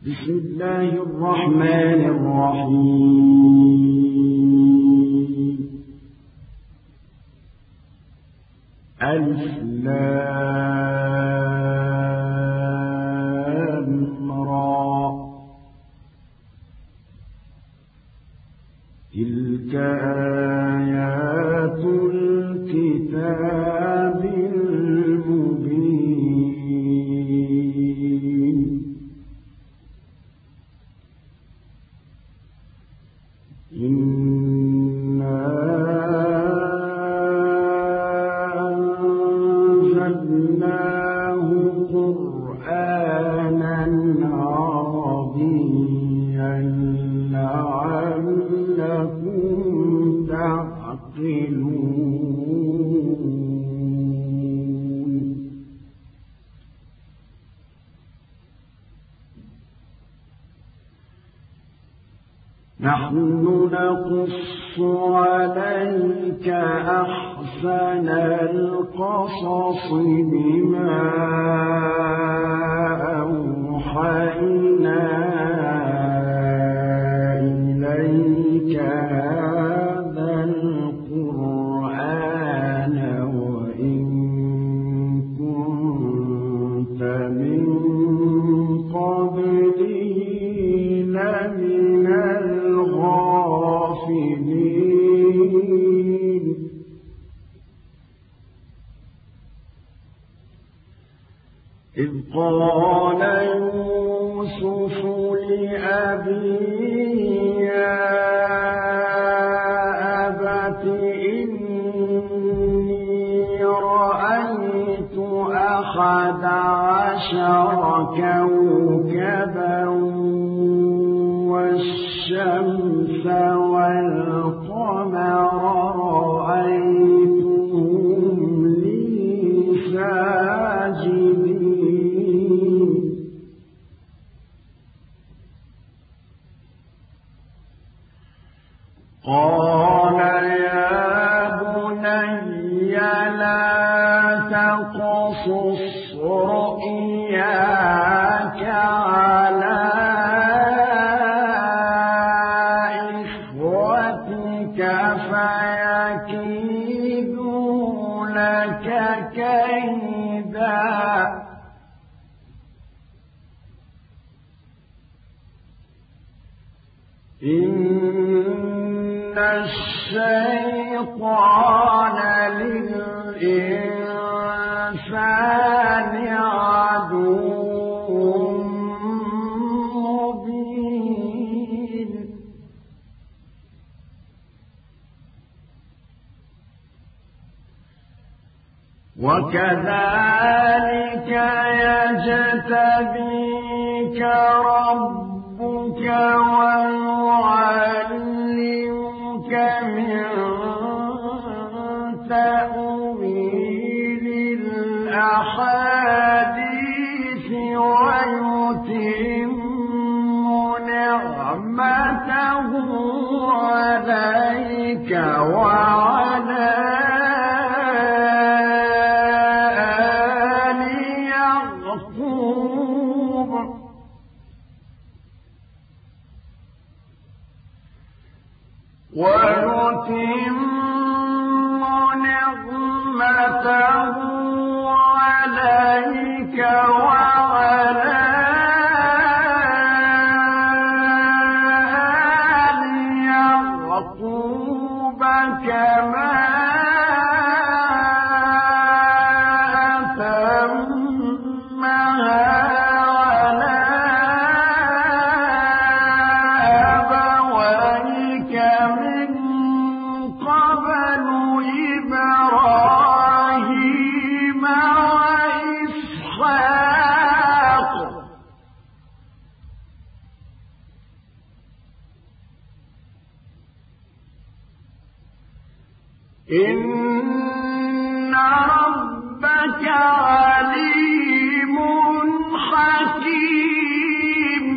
بسم الله الرحمن الرحيم. ألف لام را تلك آيات الكتاب المبين. إنا أنزلناه قرآنا عربيا لعلكم تعقلون. نحن نقص عليك أحسن القصص بما أوحينا إليك هذا القرآن وإن كنت من قبله لمن الغافلين. إذ قال يوسف لأبيه يا أبت إني رأيت 11 كوكبا والشمس والقمر رأيتهم لي ساجدين. قال يا بني لا تقصص رؤياك على إخوتك فيكيدوا لك كيدا إن الشيطان للإنسان عدو مبين. وكذلك يجتبيك ربك ويعلمك من تأويل الأحاديث ويتم نعمته عليك وعلى آل يعقوب ويتم نعمته عليك وعلى آل يعقوب كما أتمها على أبويك من قبل إبراهيم وإسحاق إن ربك عليم حكيم.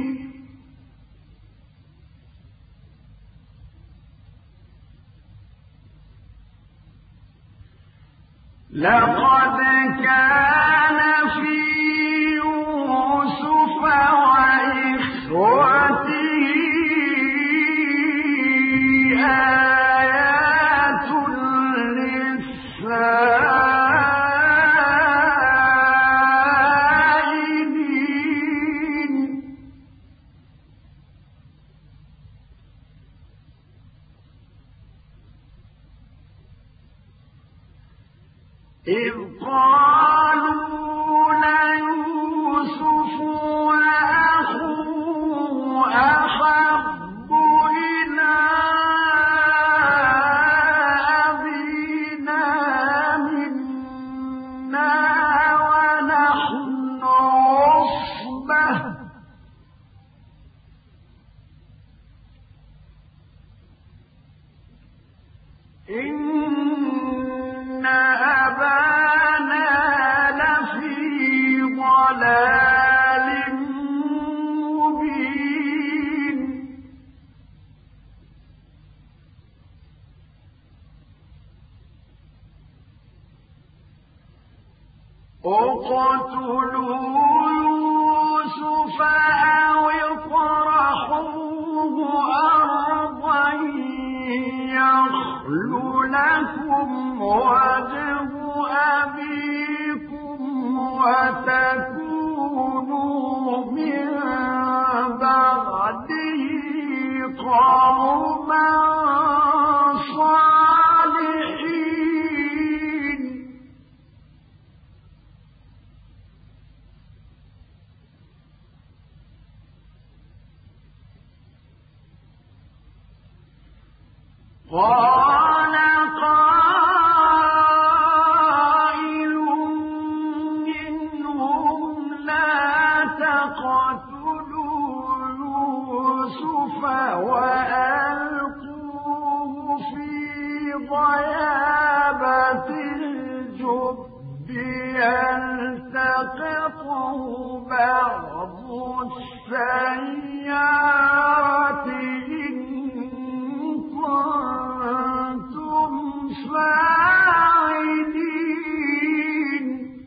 لقد كان في يوسف وإخوته إذ قالوا ليوسف وأخوه أحب إلى أبينا منا ونحن عصبة إن أبانا لفي ضلال مبين اقتلوا يوسف أو اطرحوه أرضا يخل لكم وجه أبيكم وتكونوا من بعده قوما صالحين قال قائل منهم لا تقتلوا يوسف وألقوه في غيابة الجب يلتقطه بعض السيارة كنتم فاعلين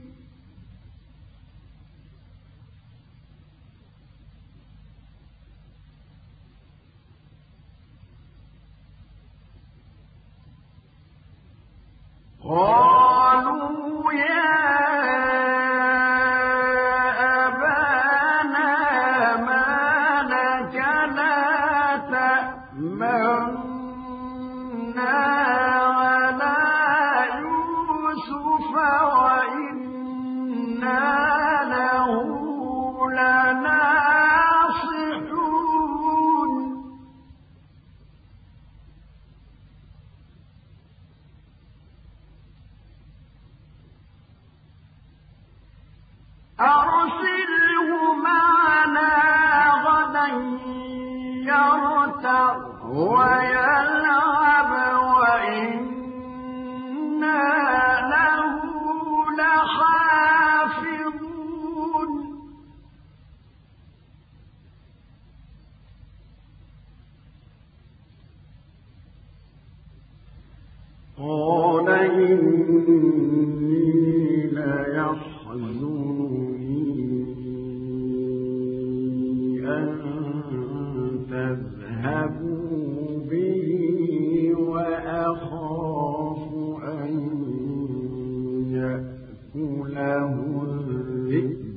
قالوا يا أبانا ما لك لا تأمنا على يوسف وإنا له لناصحون أرسله معنا غدا يرتع ويلعب وإنا له لحافظون قال إني ليحزنني أن تذهبوا به وأخاف أن يأكله الذئب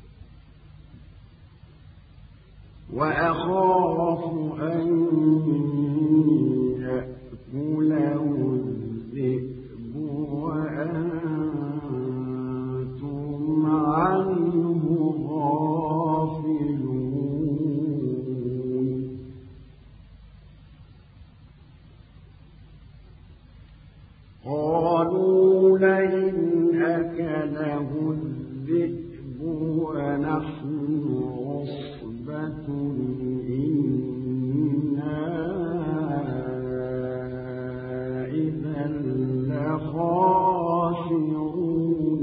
وأنتم عنه غافلون قالوا لئن أكله الذئب ونحن عصبة إنا إذا لخاسرون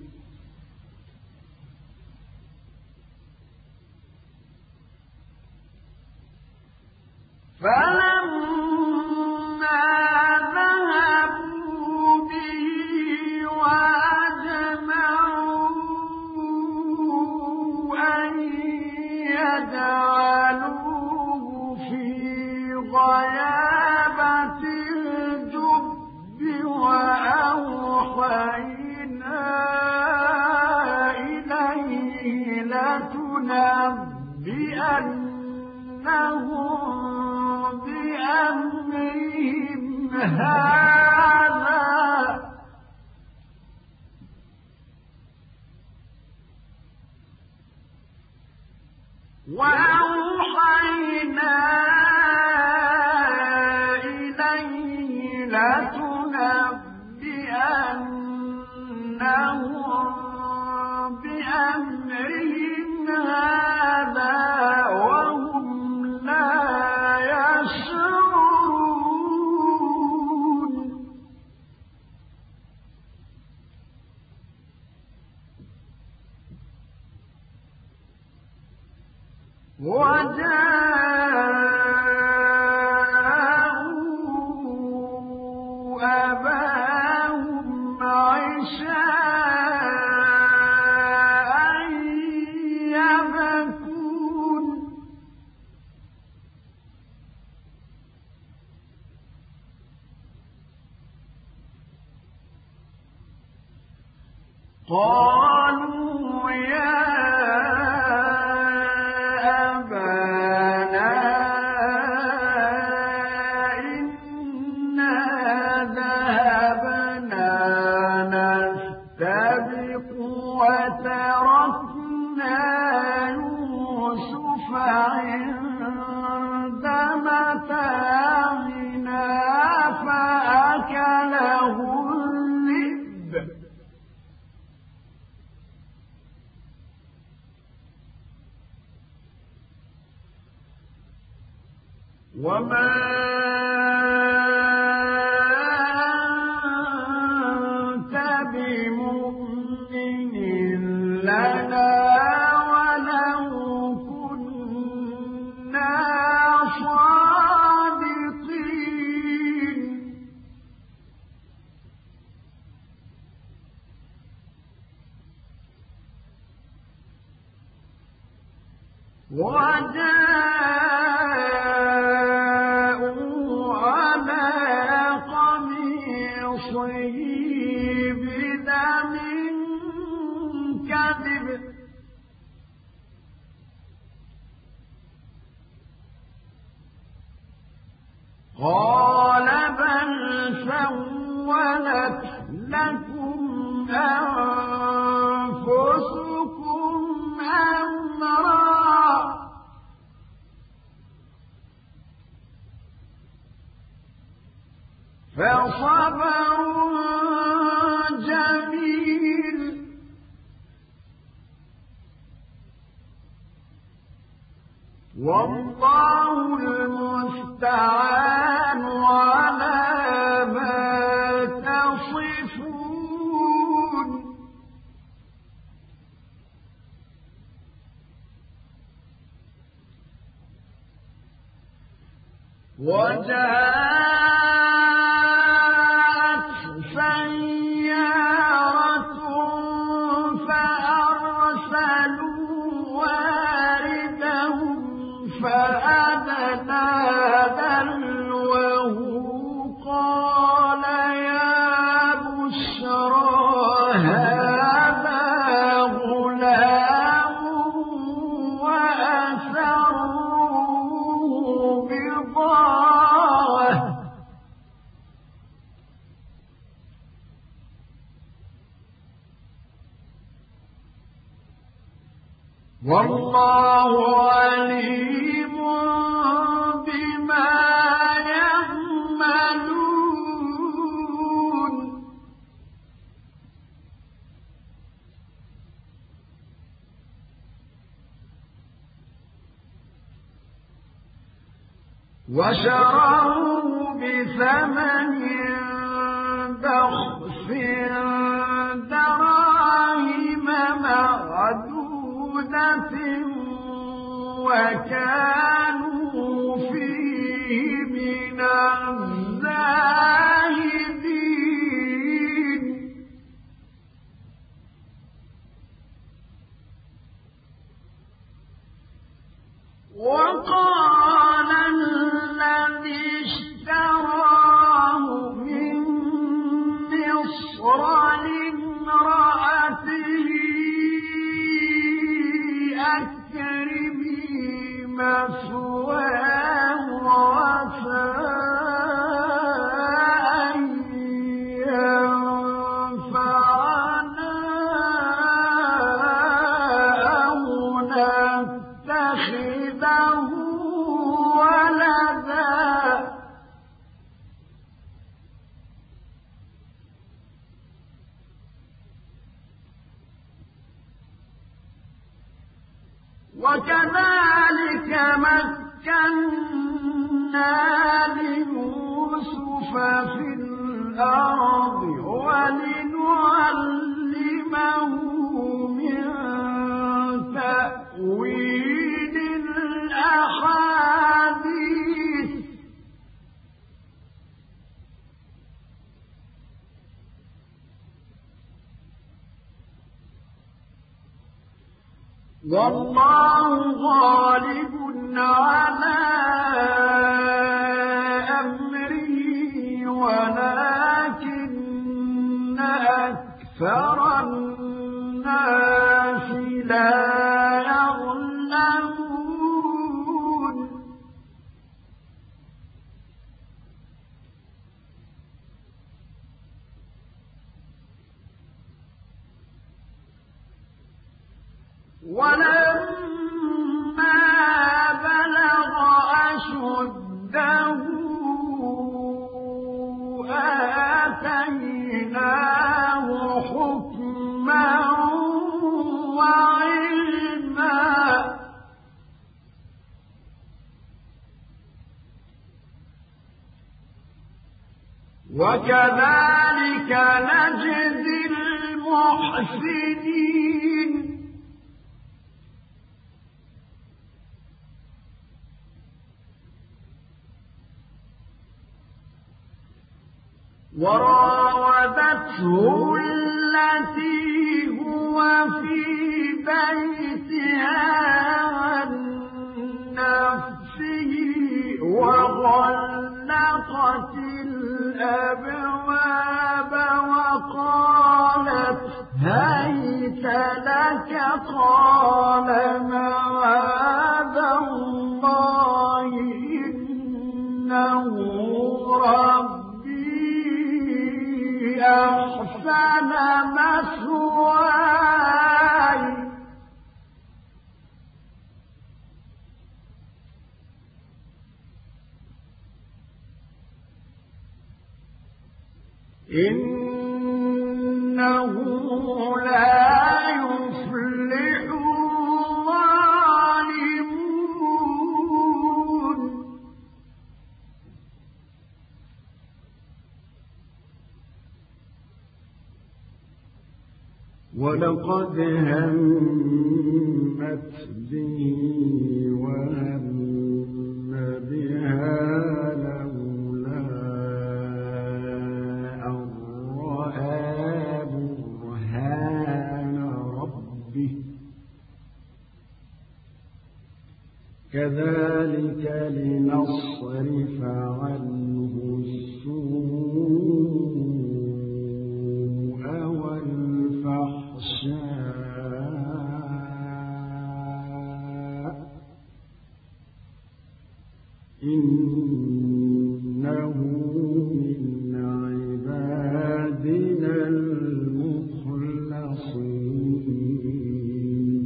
فلما ذهبوا به وأجمعوا أن يجعلوه في غيابة الجب وأوحينا إليه لتنبئنهم بأمرهم هذا وأوحينا إليه لتنبئنهم بأمرهم هذا وهم لا يشعرون وجاءوا أباهم عشاء يبكون قالوا يا أبانا إنا ذهبنا نستبق وتركنا يوسف عند متاعنا فأكله الذئب وما أنت بمؤمن لنا ولو كنا صادقين وجاءوا على قميصه بدم كذب قال بل سولت لكم أنفسكم أمرا فصبر جميل والله المستعان على ما تصفون وجاءت سيارة فأرسلوا واردهم فأدلى دلوه قال يا بشرى هذا غلام وأسروه بضاعة والله عليم بما يعملون وشروه بثمن بخس دراهم معدودة وكانوا فيه من الزاهدين وقال الذي اشتراه من مصر لامرأته أكرمي مثواه وعسى أن ينفعنا أو نتخذه يتخذه ولدا وكذلك مكنا ليوسف في الأرض ولنعلمه من تأويل الأحاديث والله غالب على أمره ولكن أكثر الناس لا يعلمون ولما بلغ أشده آتيناه حكما وعلما وكذلك نجزي المحسنين وراودته التي هو في بيتها عن نفسه وغلقت الأبواب وقالت هيت لك قال معاذ الله إنه ربي أحسن مثواي إنه لا يفلح الظالمون ولقد همت به وهم بها لولا أن رأى برهان ربه كذلك لنصرف عنه السوء والفحشاء إنه من عبادنا المخلصين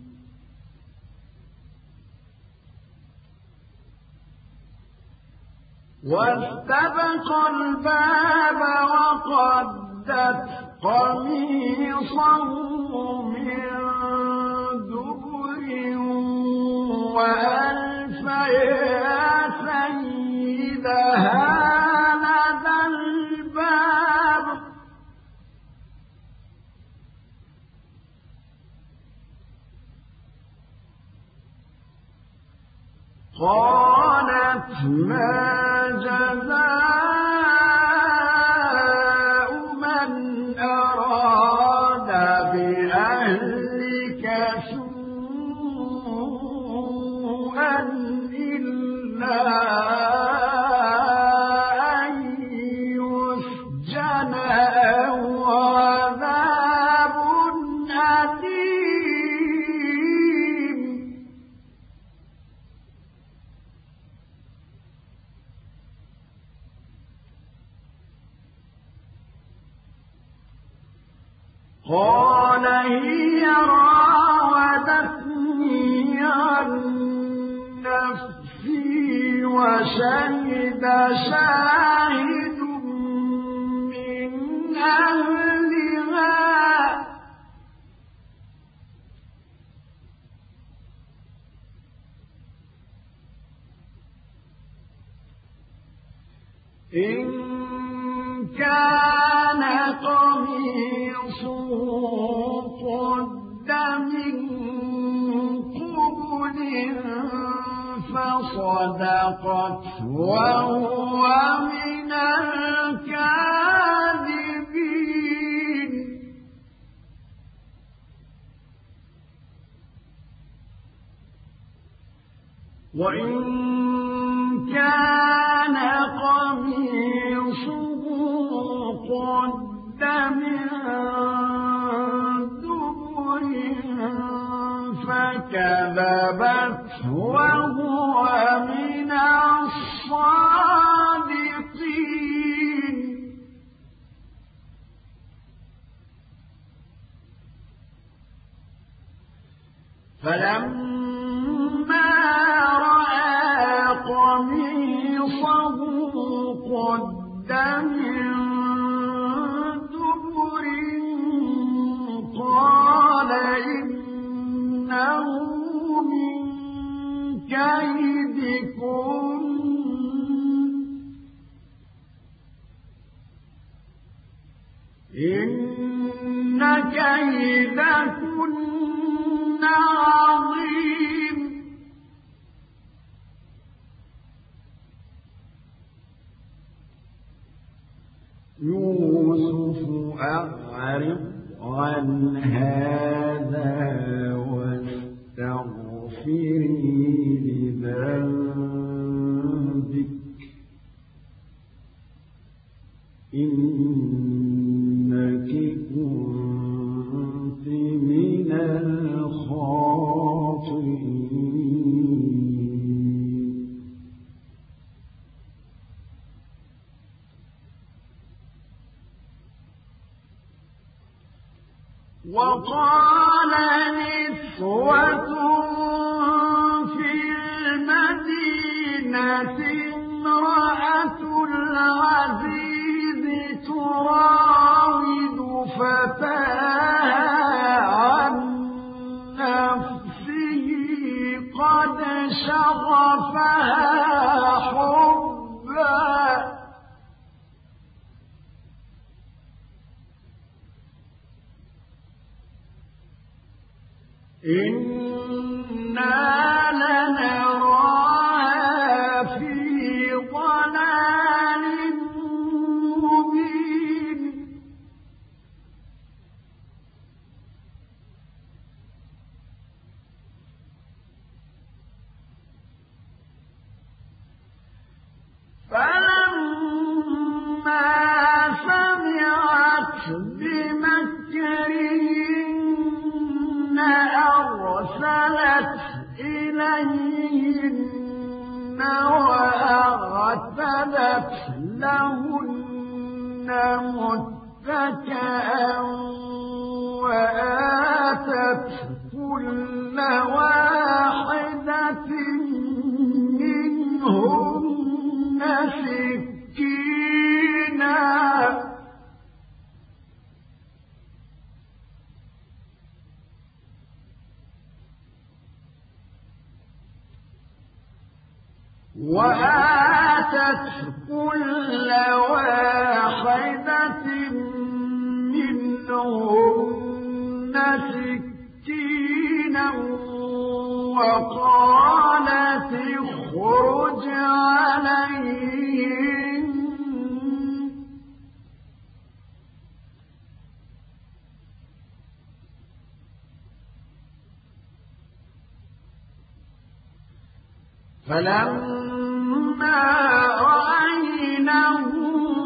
واستبق الباب وقدت قميصه من دبر وألف يا سيدها لدى الباب قالت ما جزاء من أراد بأهلك سوءا إلا أن يسجن أو عذاب أليم قال هي راودتني عن وشهد شاهد من أهلها إن كان قميصه قد من قبل فصدقت وهو من الكاذبين وإن كان قميصه قد من دبر فكذبت وهو من الصادقين فلما رأى قميصه قد من دبر قال إنه من كيدكن إن كيدكن عظيم يوسف أعرض عن هذا واستغفري لذنبك إنك كنت من الخاطئين وقال نسوة في المدينة امرأة العزيز تراود فتاها عن نفسه قد شغفها حبا إنا لنراها في ضلال مبين فلما سمعت بمكرهن أرسلت إليهن وأعتدت لهن متكئا وآتت كل واحدة منهن سكينا وآتت كل واحدة منهن سكينا وقالت اخرج عليهم فلما رأينه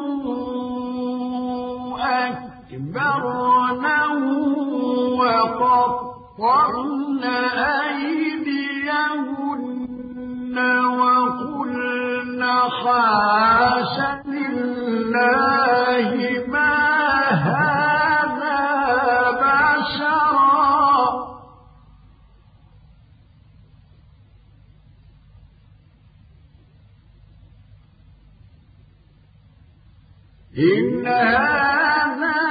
أكبرنه وقطعن أيديهن وقلن حاش لله ما هذا بشرا إن هذا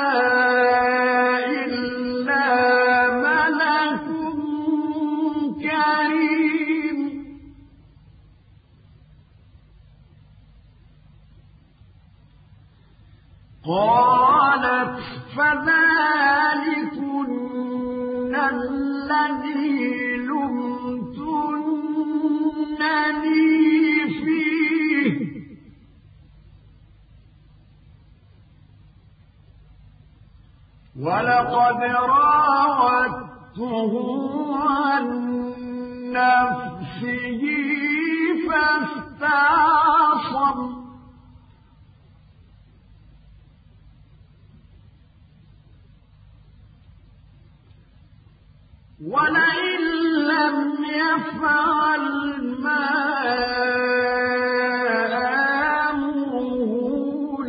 إلا ملك كريم قالت فذلكن الذي لمتنني فيه ولقد راودته عن نفسه فاستعصم ولئن لم يفعل ما آمره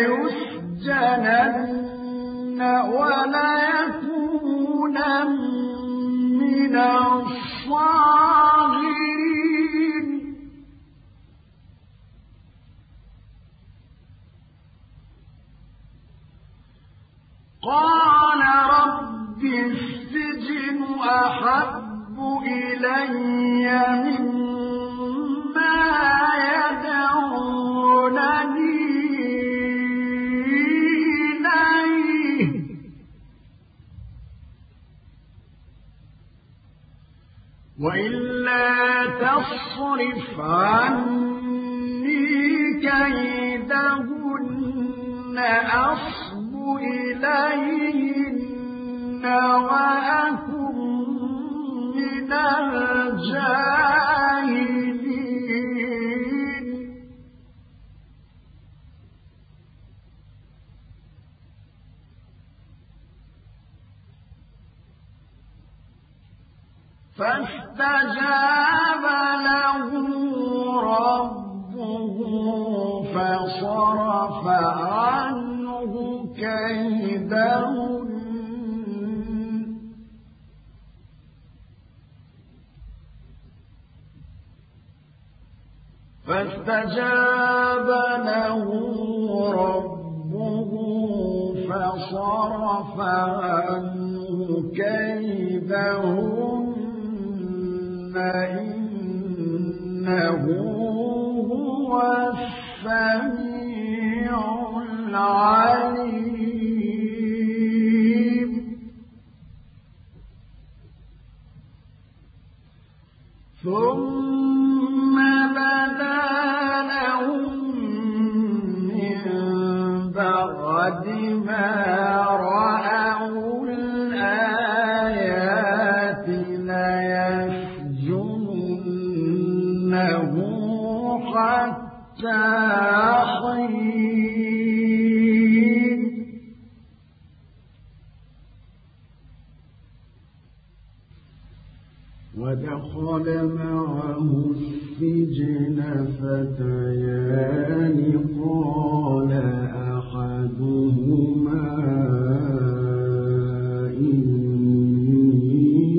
ليسجنن وليكونن من الصاغرين قال رب السجن أحب إلي مما يدعونني إليه وإلا تصرف عني كيدهن أصب إليهن وأكن من الجاهلين فاستجاب له ربه فصرف عنه كيدهن فاستجاب له ربه فصرف عنه كيدهن إنه هو السميع العليم ثم بدا لهم من بعد ما رأوا الآيات ليسجننه حتى حين ودخل معه السجن فتيان قال أحدهما إني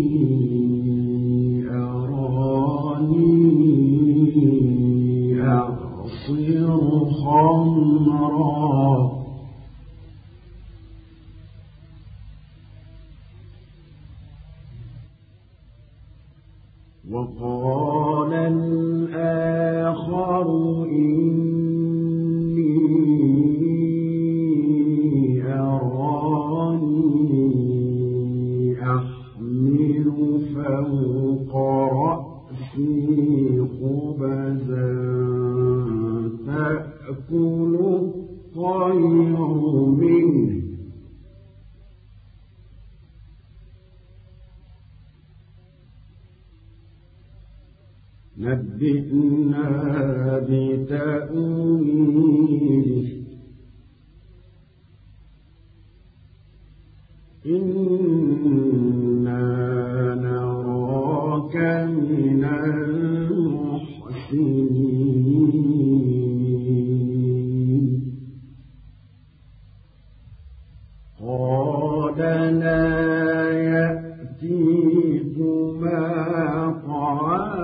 أراني أعصر خمرا وقال الآخر إني أراني أحمل فوق رأسي خبزا تأكل الطير منه نبئنا بتأويله إنا نراك من المحسنين قال لا يأتيكما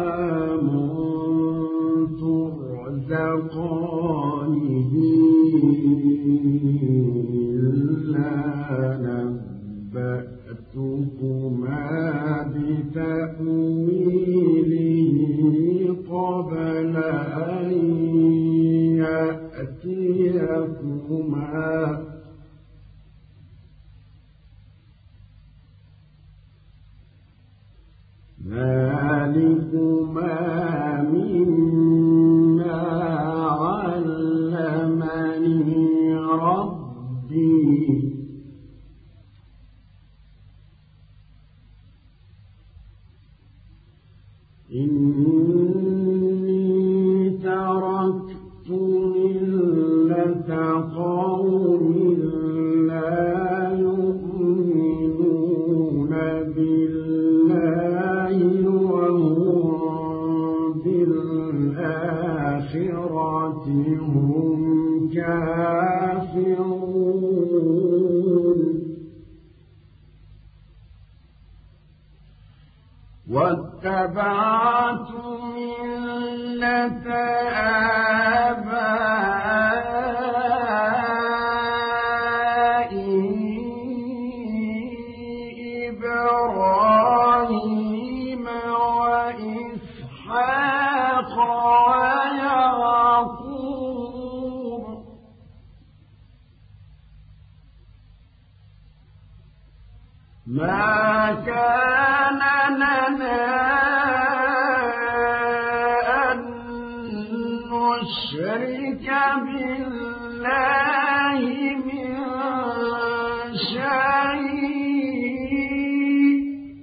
طعام ترزقانه مما علمني ربي إني تركت ملة قوم لا يؤمنون بالله وهم بالآخرة هم كافرون واتبعت ملة آبائي إبراهيم وإسحاق ويعقوب ما كان لنا أن نشرك بالله من شيء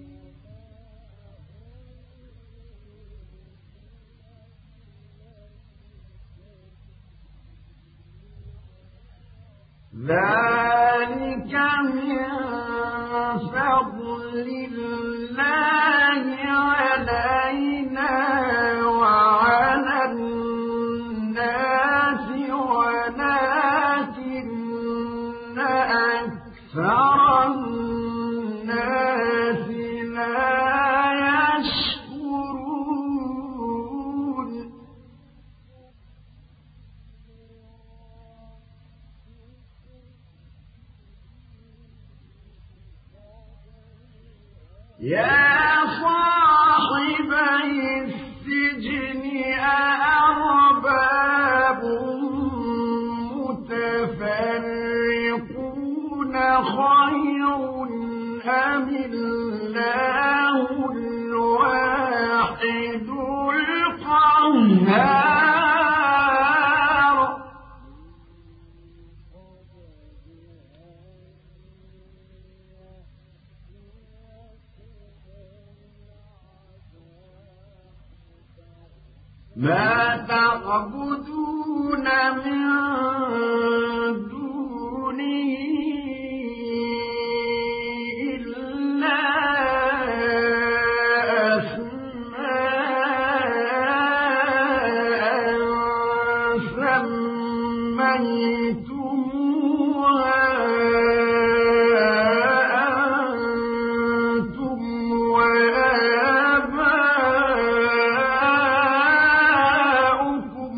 ذلك من فضل الله علينا وعلى الناس ولكن أكثر الناس لا يشكرون يا صاحبي السجن أأرباب متفرقون خير أم الله الواحد القهار ما تعبدون من دونه إلا أسماء سميتموها أنتم وآباؤكم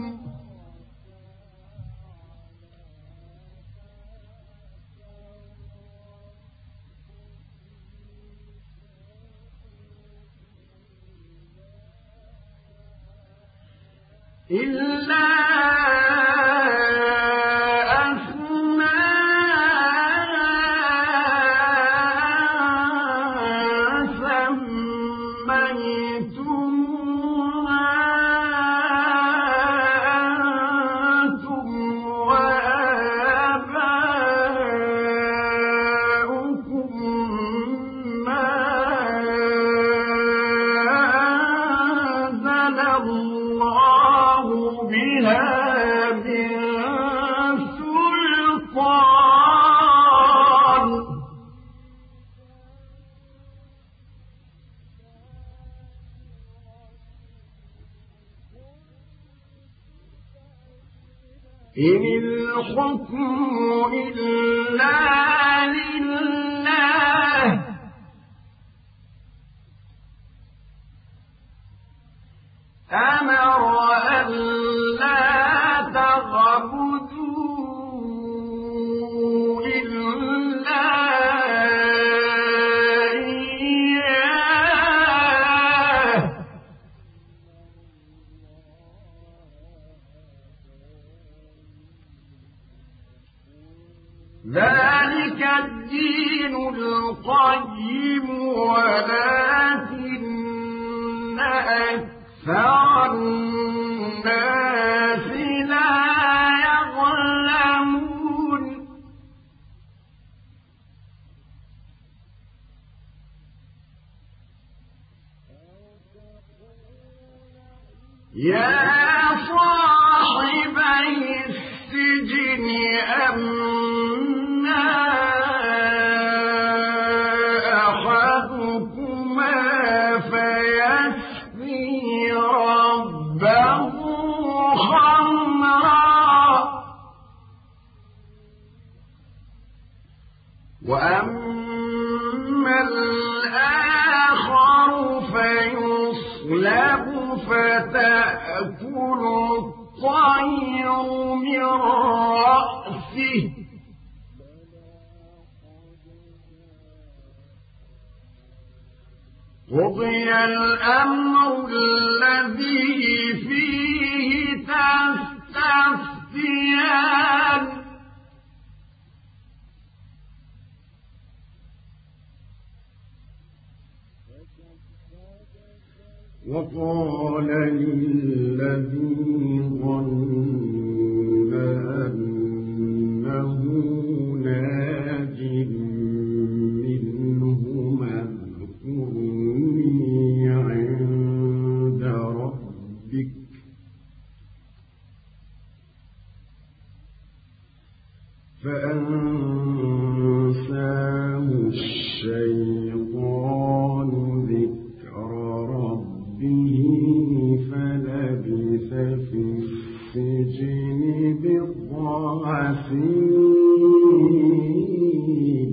إلا أسماء سميتموها أنتم وآباؤكم ما أنزل الله بها من سلطان إن الحكم إلا لله أمر أن لا تعبدوا إلا إياه ذلك الدين القيم ولكن أكثر الناس لا يعلمون يا صاحبي السجن أما أحدكما فيسقي ربه خمرا وأما الآخر فيصلب فتأكل الطير من رأسه قضي الأمر الذي فيه تستفتيان وقال للذي ظن أنه ناج منهما اذكرني عند ربك فأنساه الشيطان ذكر ربه فلبث في السجن بضع سنين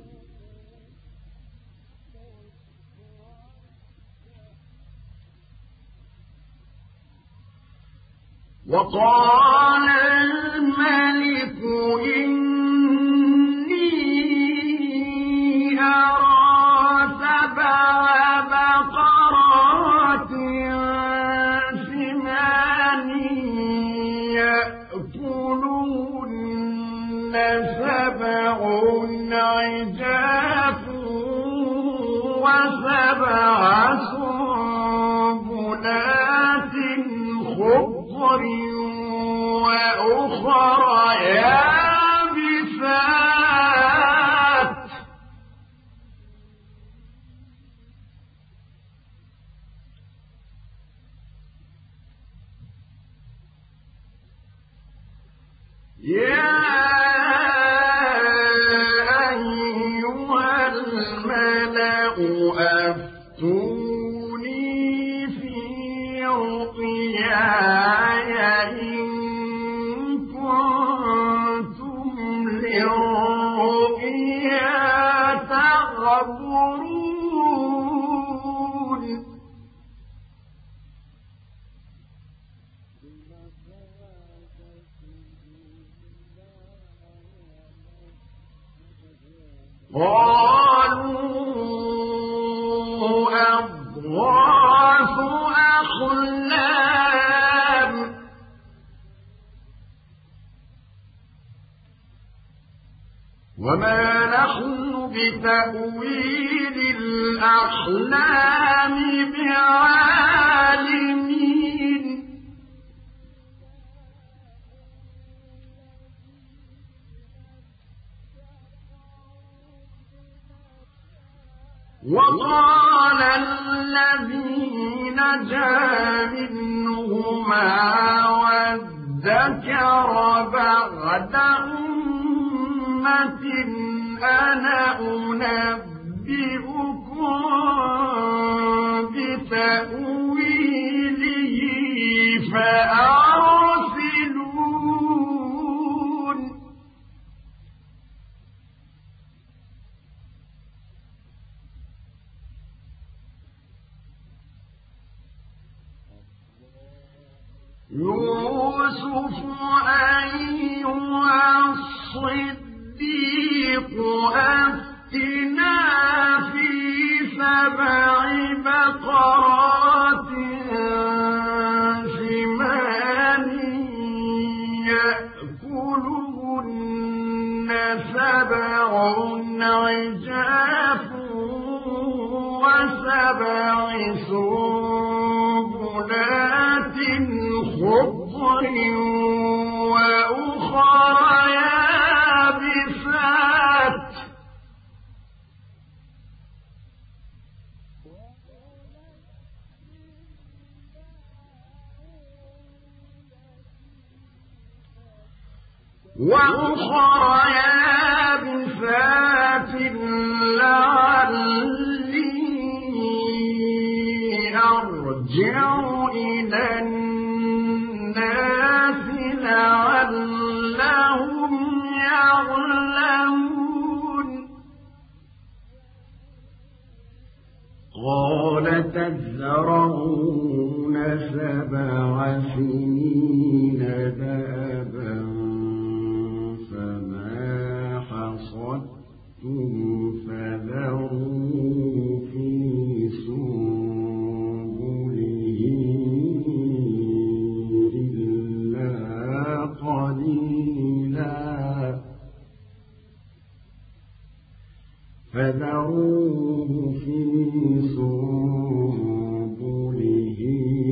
وقال الملك إني أرى 7 بقرات سمان يأكلهن 7 عجاف و7 سنبلات خضر وأخر يابسات يا أيها الملأ أفتوني في رؤياي إن كنتم للرؤيا تعبرون قالوا أضغاث أحلام وما نحن بتأويل الأحلام بعالمين وقال الذي نجا منهما وادكر بعد أمة أنا أنبئكم بتأويله فأرسلون يوسف أيها الصديق أفتنا في 7 بقرات سمان يأكلهن وأخرى يابسات لعلي أرجع إلى الناس لعلهم يعلمون قال تزرعون 7 سنين دابا فما حصدتم فذروا في سنبله إلا قليلا فذروه في سنبله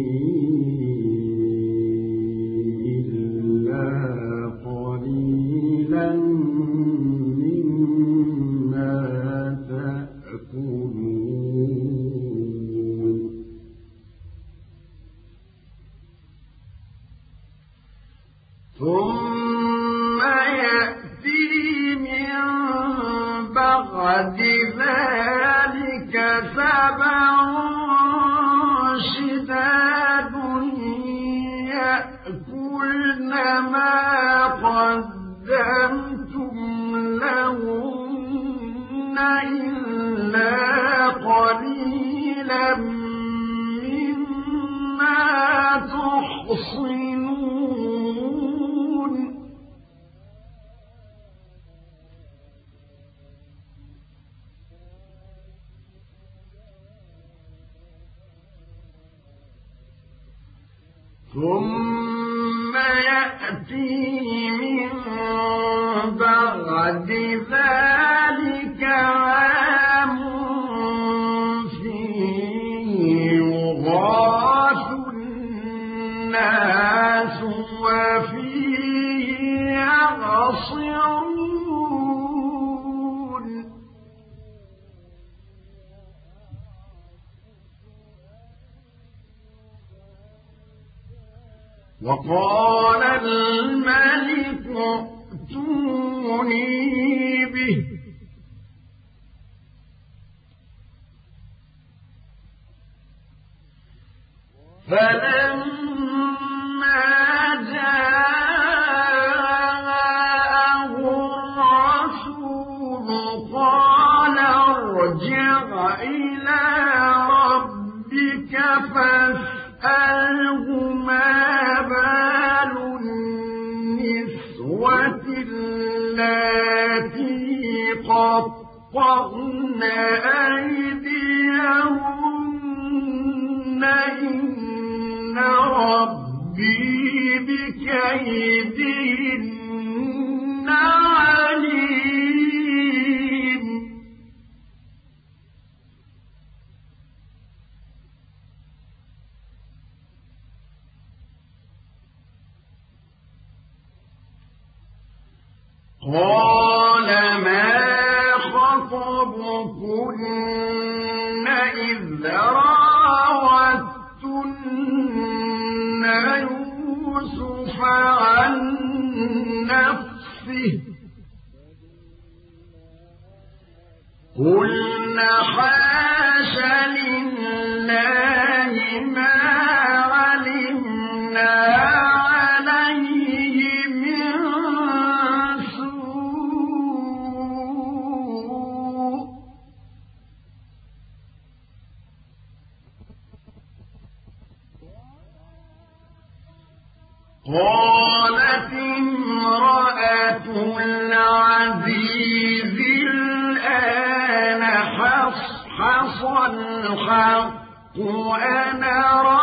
إلا قليلا مما تأكلون ثم يأتي من بعد ذلك 7 شداد يأكلن ما قدمتم لهن إلا قليلا مما تحصنون ثم يأتي من بعد ذلك عام فيه يغاث الناس وفيه يعصرون وقال الملك ائتوني به فلما جاءه الرسول قال ارجع إلى ربك فاسأله ما بال النسوة اللاتي قطعن أيديهن إن ربي بكيدهن عليم قال ما خطبكن إذ راوتن يوسف عن نفسه قلنا حاش لله ما علمنا عليه من سوء قالت امرأة العزيز الآن حصحص الحق أنا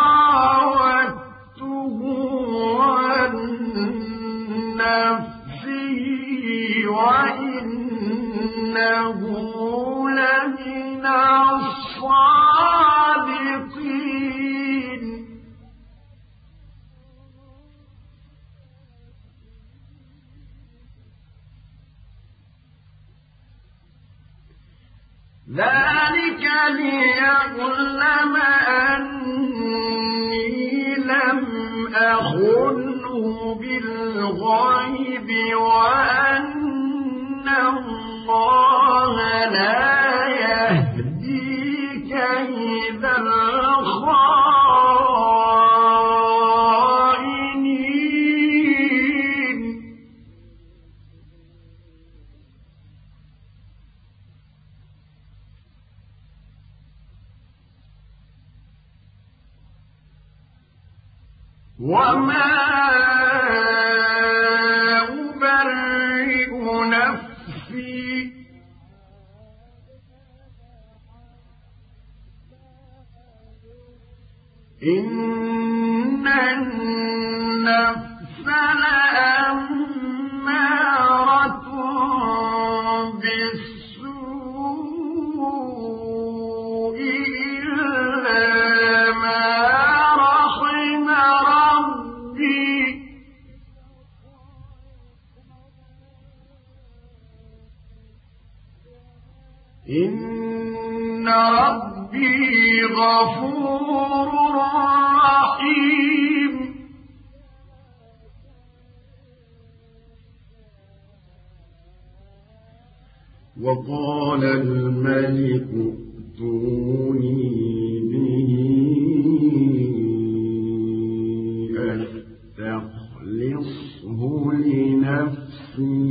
راودته عن نفسه وإنه لمن الصادقين ذلك ليعلم أني لم أخنه بالغيب الغيب وأن الله لا يهدي كيد الخائنين. وما أبرئ نفسي إن النفس لأمارة بالسوء إلا ما رحم ربي إن ربي غفور رحيم. وقال الملك ائتوني به أستخلصه لنفسي.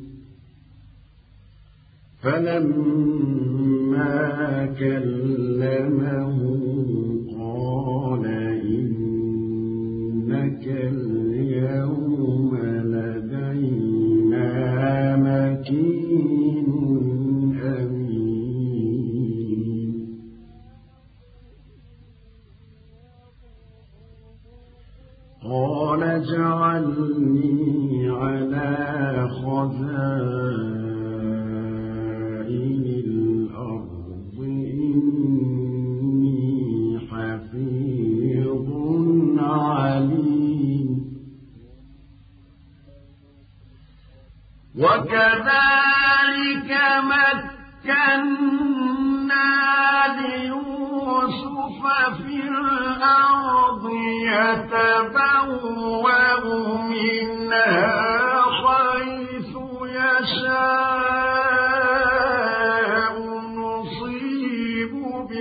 فلما كلمه قال إنك اليوم لدينا مكين أمين. قال اجعلني على خزائن الأرض إني حفيظ عليم. وكذلك مكنا ليوسف في الأرض يتبوأ منها حيث يشاء نصيب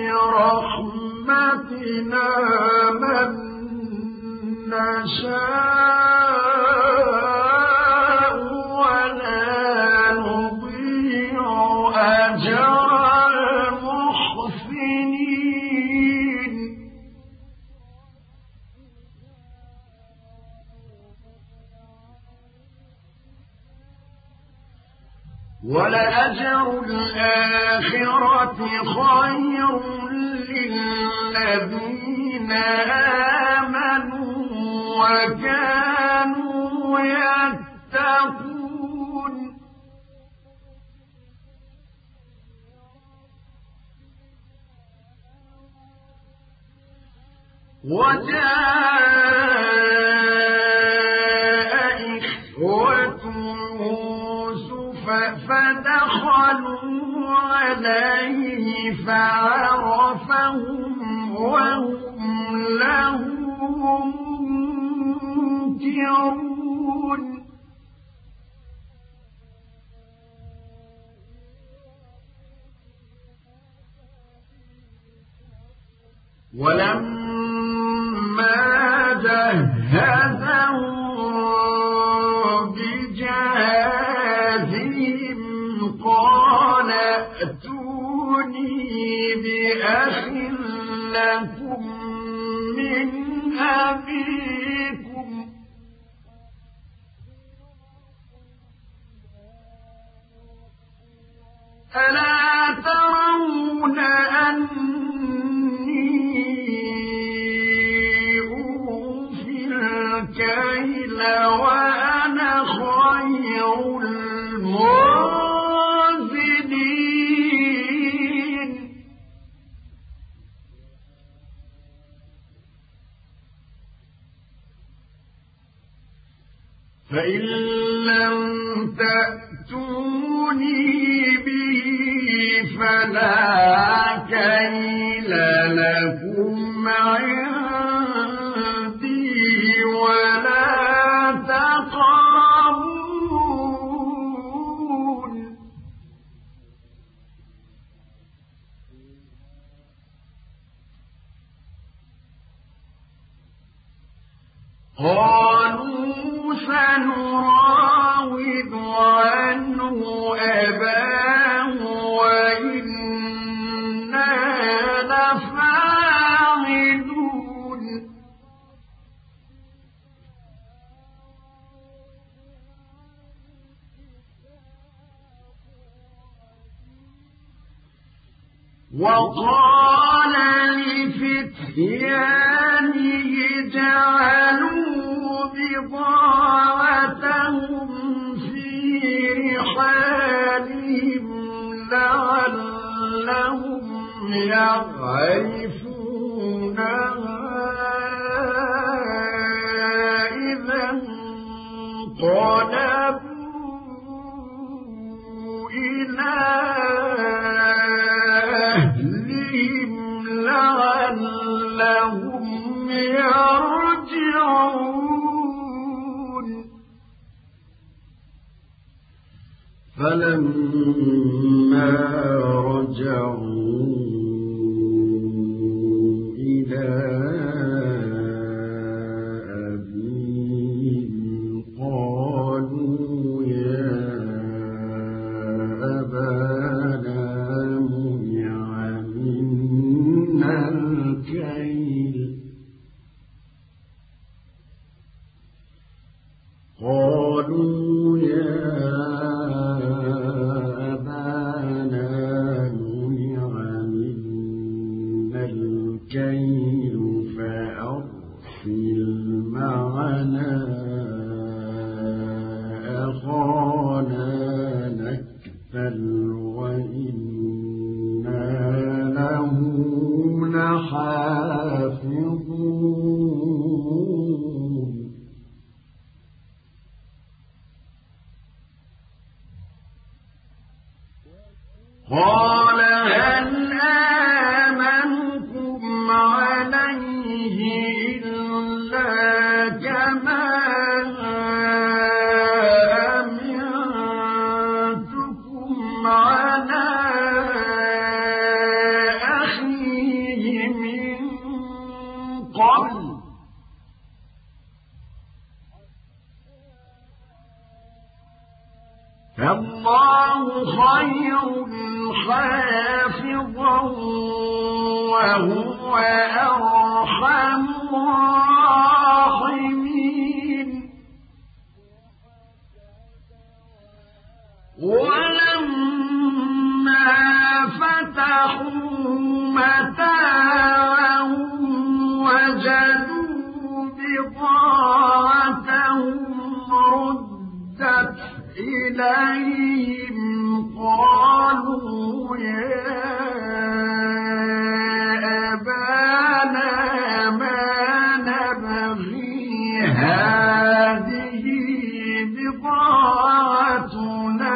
برحمتنا من نشاء ولا نضيع أجر المحسنين. ولأجر الآخرة خير للذين آمنوا وكانوا يتقون. وجاء إخوة يوسف فدخلوا عليه فعرفهم وهم له منكرون. ولما جهزهم بجهازهم قال ائتوني بأخ لكم من أبيكم ألا ترون أني أوفي الكيل وأنا خير المنزلين. فإن لم تأتوني به فلا كيل لكم عندي ولا تقربون. قالوا سنراود عنه أباه وإنا لفاعلون وقال لفتيانه جعلوا بضاعتهم في رحالهم لعلهم يعرفونها إذا انقلبوا إلى لعلهم يرجعون فلما رجعوا إلى أبيهم قالوا يا أبانا منع منا الكيل قالوا يا أبانا منع منا الكيل فأرسل معنا أخانا نكتل وإنا له لحافظون قال هل آمنكم عليه إلا كما أمنتكم على أخيه من قبل فالله خير حافظا وهو أرحم الراحمين ولما فتحوا متاعهم وجدوا بضاعتهم ردت إليهم قالوا يا أبانا ما نبغي هذه بضاعتنا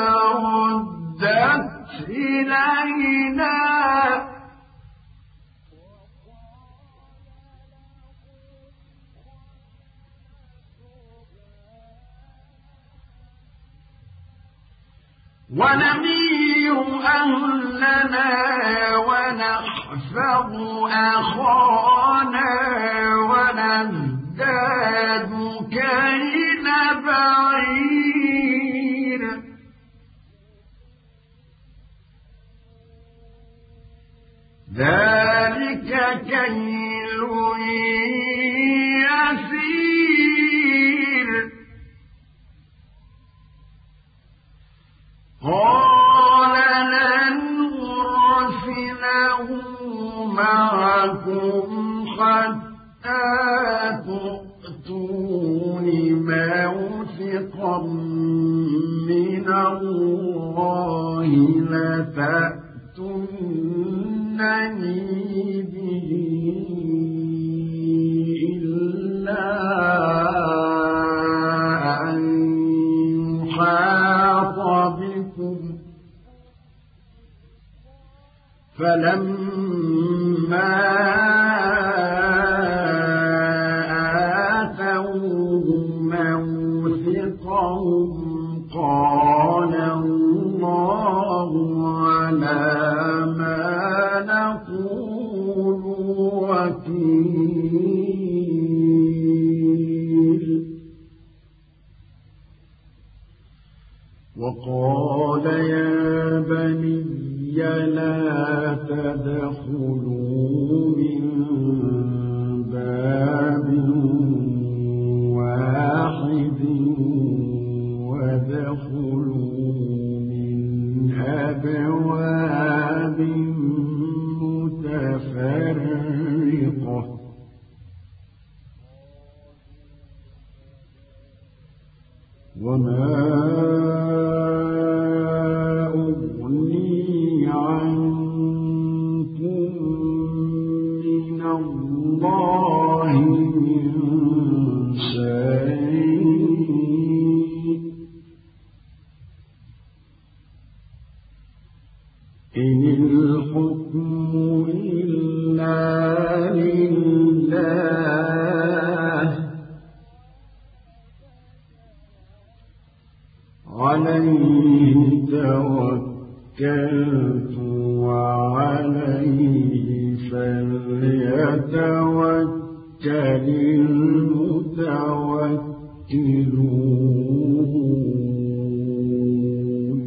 ردت إلينا ونمير أهلنا ونحفظ أخانا ونزداد كيل بعير ذلك كيل يسير قال لن أرسله معكم حتى تؤتون موثقا من الله لتأتونني به إلا أن يحاط بكم فلما آتوا وما أغني عنكم من الله من شيء إن الحكم إلا لله عليه توكلت وعليه فليتوكل المتوكلون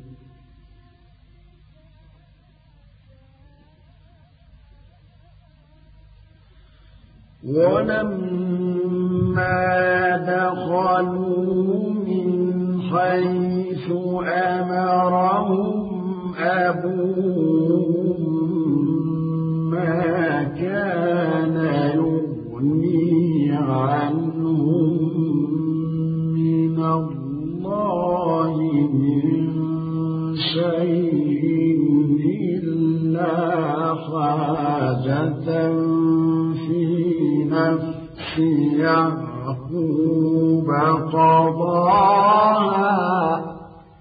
ولما دخلوا من حيث أمرهم أبوهم ما كان يغني عنهم من الله من شيء إلا حاجة في نفس يعقوب قضاها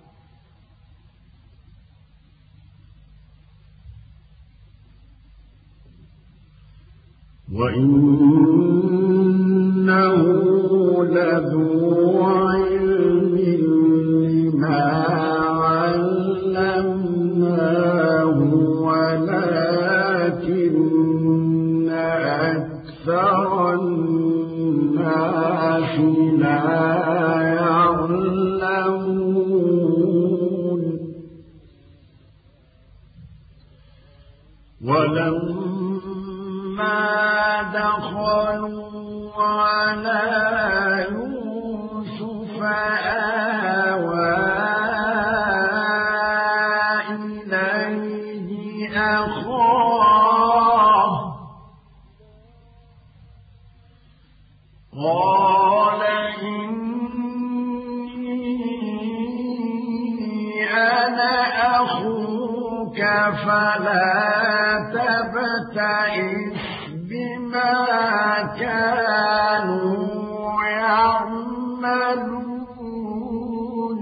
وإنه لذو علم لما علمناه ولكن أكثر الناس لا يعلمون ولما دخلوا على يوسف آوى إليه أخاه قال إني أنا أخوك فلا تبتئس بما كانوا يعملون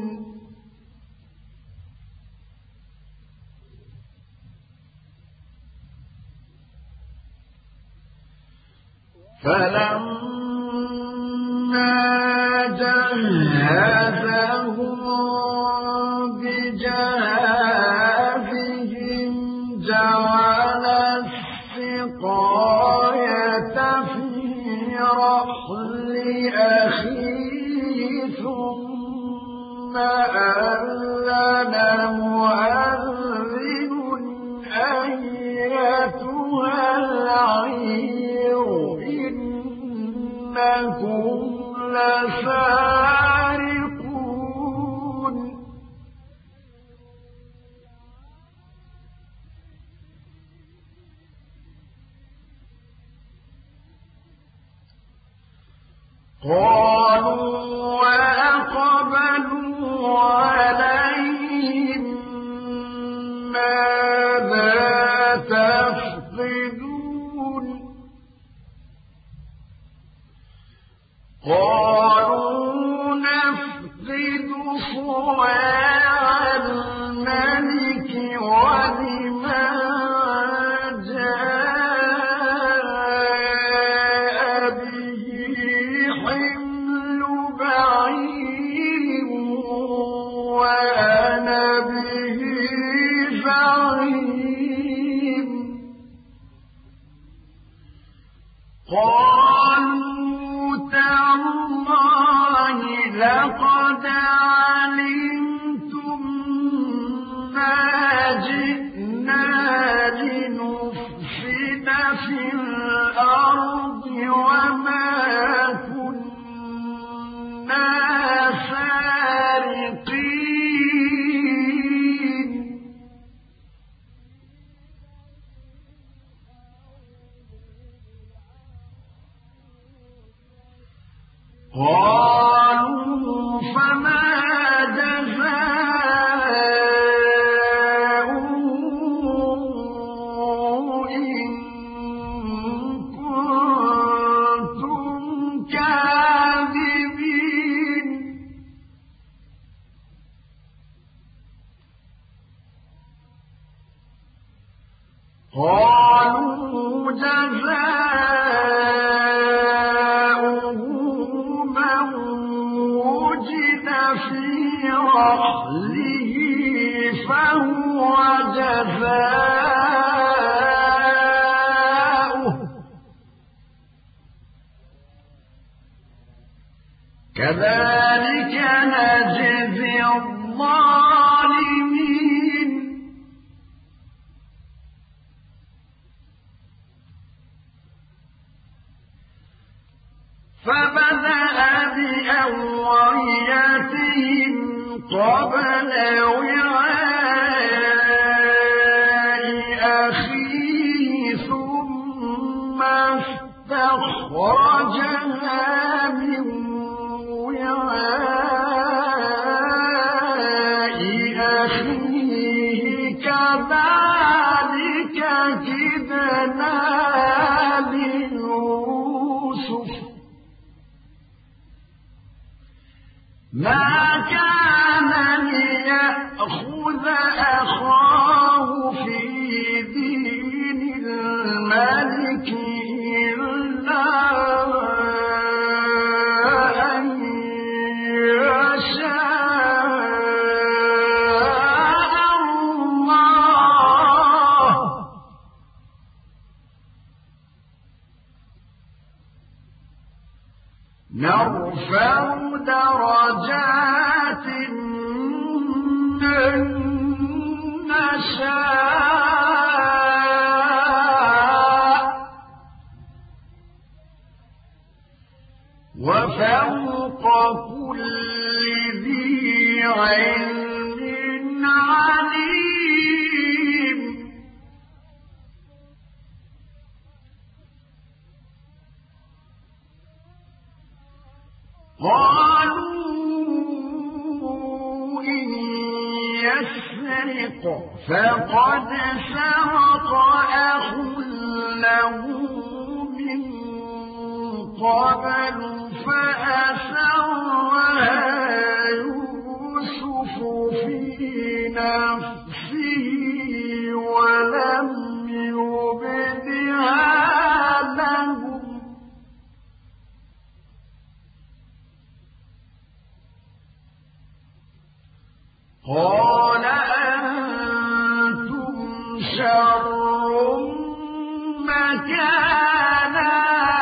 فلما جهزهم بجهازهم جعل السقاية في رحل أخيه ثم أذن مؤذن أيتها العير إنكم لسارقون قالوا وأقبلوا عليهم ماذا تفقدون قالوا نفقد صواع الملك ولمن جاء به حمل بعير وأنا به زعيم قالوا تالله لقد علمتم ما جئنا لنفسد في الأرض وما كنا سارقين قالوا فما جزاؤه إن كنتم كاذبين قالوا جزاؤه من وجد في رحله فهو جزاؤه كذلك نجزي الظالمين فبدأ بأوعيتهم قبل وعاء أخيه ثم استخرجها من وعاء أخيه كذلك كدنا ليوسف ما كان ليأخذ أخاه في دين الملك إلا أن يشاء الله نرفع درجات من نشاء وفوق كل ذي علم عليم قالوا إن يسرق فقد سرق أخ له من قبل فأسرها يوسف في نفسه ولم يبدها لهم قال أنتم شر مكانا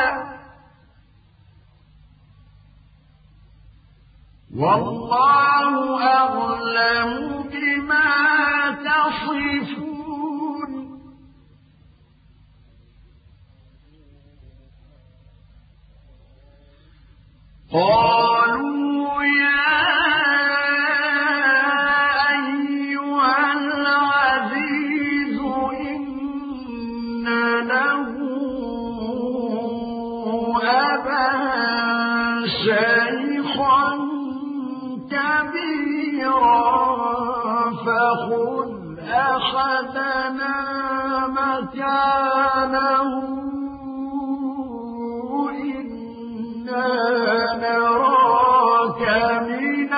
والله أعلم بما تصفون قالوا يا شيخا كبيرا فخذ أخذنا مكانه إنا نراك من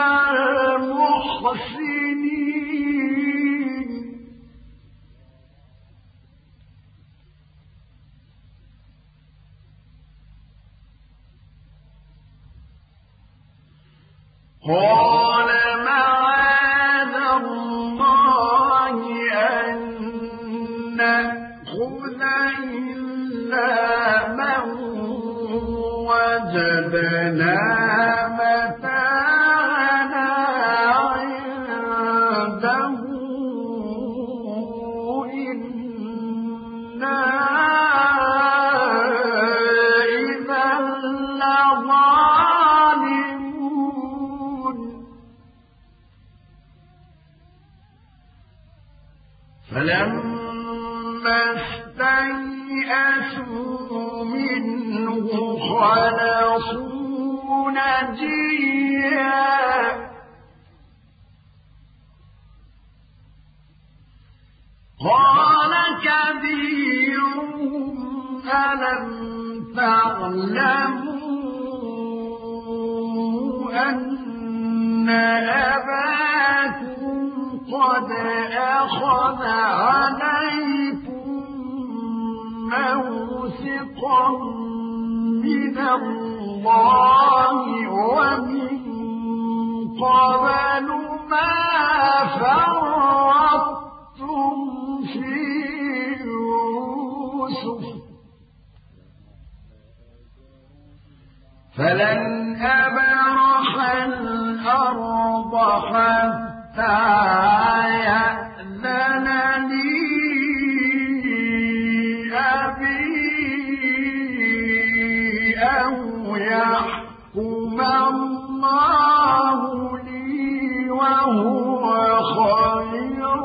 المحسنين قال معاذ الله أن نأخذ إلا من وجدنا متاعنا عنده إنا إذا لظالمون فلما استيئسوا منه خلصوا نجيا قال كبيرهم ألم تعلموا أن أباكم قد أخذ عليكم موثقا من الله ومن قبل ما فرطتم في يوسف فلن أبرح الأرض حتى يأذن لي أبي أو يحكم الله لي وهو خير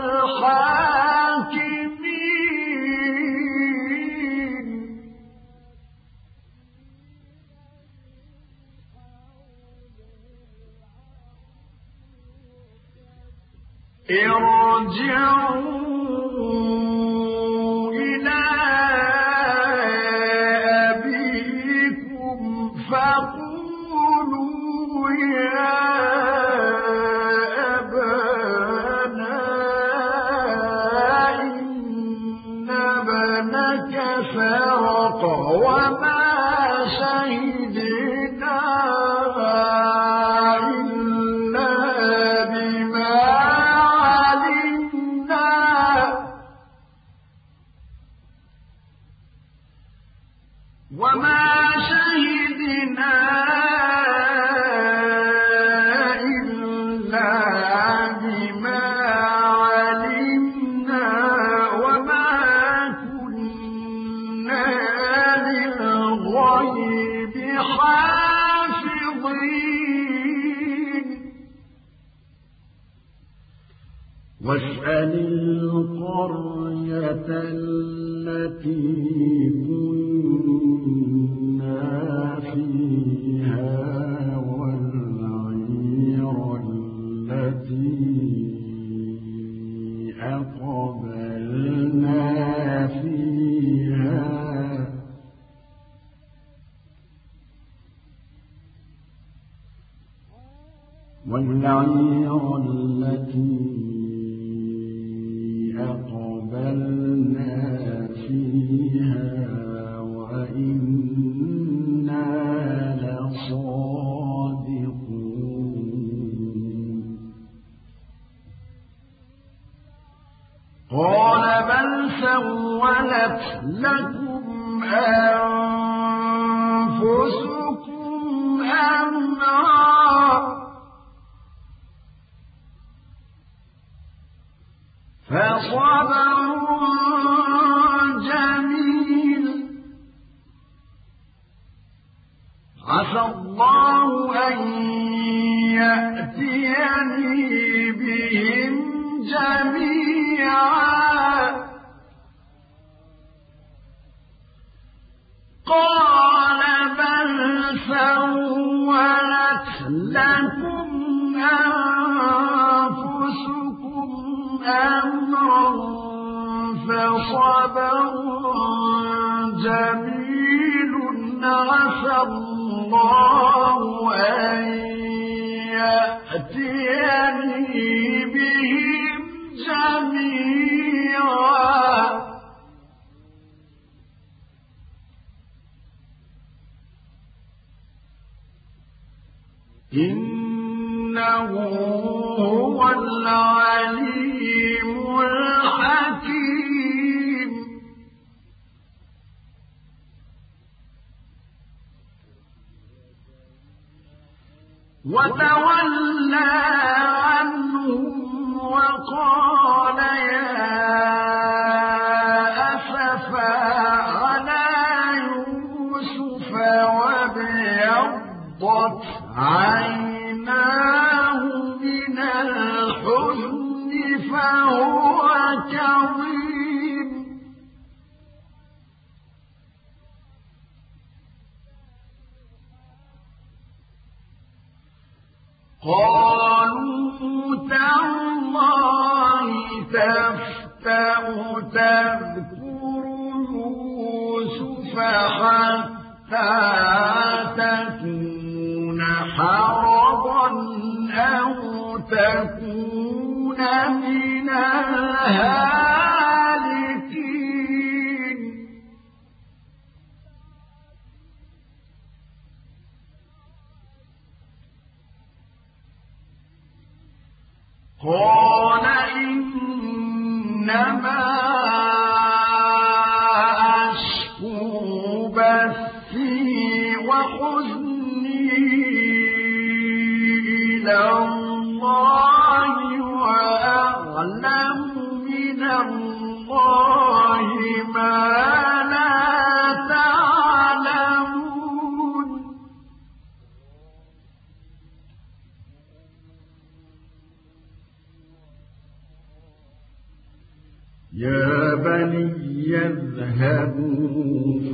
الحاكمين ارجعوا إلى أبيكم فقولوا يا أبانا إن ابنك سرق وما شهدنا إلا بما علمنا وما كنا للغيب حافظين واسأل القرية التي كنا فيها والعير التي أقبلنا فيها والعير التي أقبلنا فيها وإنا لصادقون قال بل سولت لكم أنفسكم أمرا فصبر جميل عسى الله أن يأتيني بهم جميعا قال بل سولت لكم أنفسكم أمرا فصبر جميل عسى الله أن يأتيني بهم جميعا إنه هو العليم الحكيم وتولى عنهم وقال يا أسفا على يوسف وابيضت عيناه من الحزن فهو كظيم قالوا تالله تفتأ تذكر يوسف حتى تكون حرضا أو تكون من الهالكين قال إنما أشكو بثي وحزني إلى الله وأعلم من الله ما لا تعلمون يا بني اذهبوا